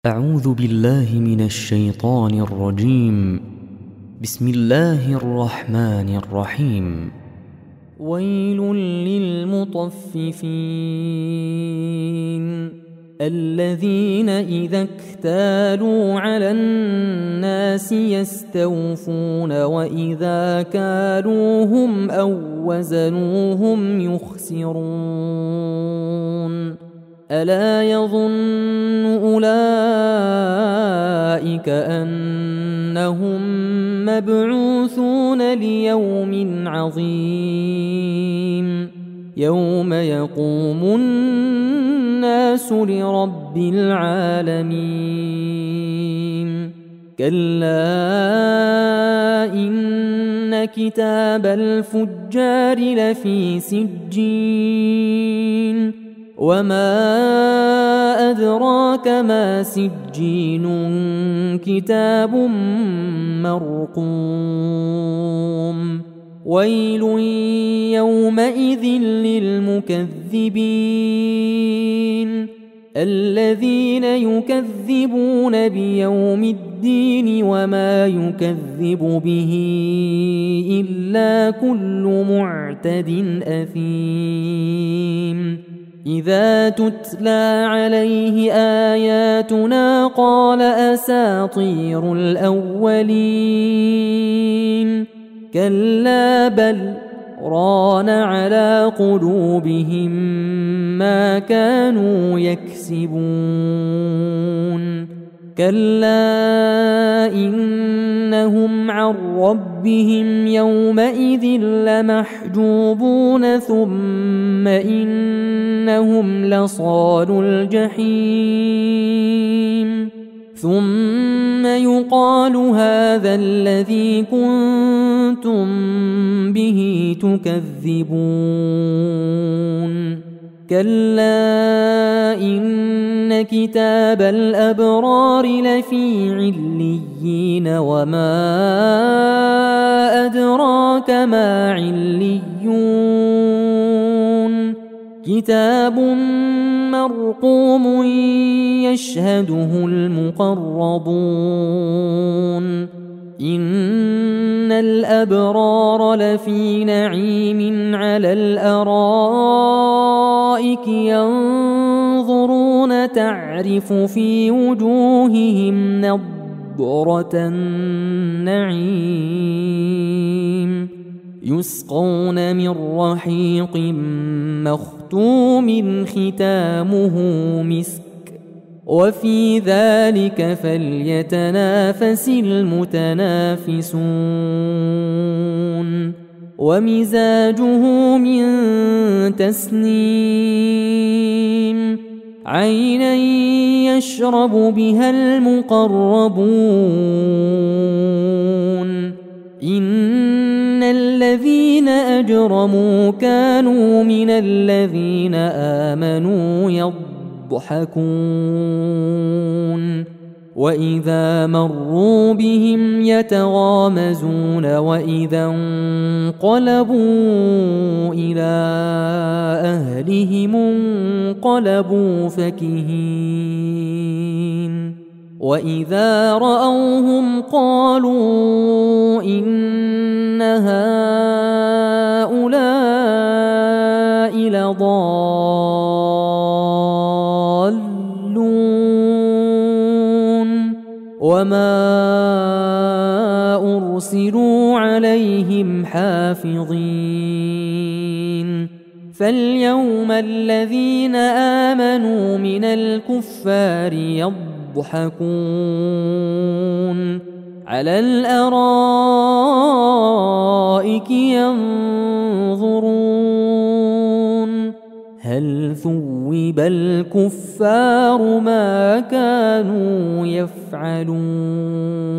أعوذ بالله من الشيطان الرجيم. بسم الله الرحمن الرحيم. ويل للمطففين الذين إذا اكتالوا على الناس يستوفون وإذا كالوهم أو وزنوهم يخسرون. ألا يظن أولئك أنهم مبعوثون ليوم عظيم يوم يقوم الناس لرب العالمين. كلا إن كتاب الفجار لفي سجين وما أدراك ما سجين كتاب مرقوم. ويل يومئذ للمكذبين الذين يكذبون بيوم الدين وما يكذب به إلا كل معتد أثيم. إذا تتلى عليه آياتنا قال أساطير الأولين. كلا بل ران على قلوبهم ما كانوا يكسبون. كلا إنهم عن ربهم يومئذ لمحجوبون ثم إنهم لصالو الجحيم. ثم يقال هذا الذي كنتم به تكذبون. كلا إن كتاب الأبرار لفي عليين وما أدراك ما عليون. كتاب مرقوم يشهده المقربون. إن الأبرار لفي نعيم على الأرائك ينظرون تعرف في وجوههم نضرة النعيم. يسقون من رحيق مختوم ختامه مسك وفي ذلك فليتنافس المتنافسون. ومزاجه من تسنيم عينا يشرب بها المقربون. إن الذين أجرموا كانوا من الذين آمنوا يضحكون وإذا مروا بهم يتغامزون وإذا انقلبوا إلى أهلهم انقلبوا فكهين. وإذا رأوهم قالوا إن هؤلاء لضالون وما أرسلوا عليهم حافظين. فاليوم الذين آمنوا من الكفار يضحكون على الأرائك ينظرون هل ثوب الكفار ما كانوا يفعلون.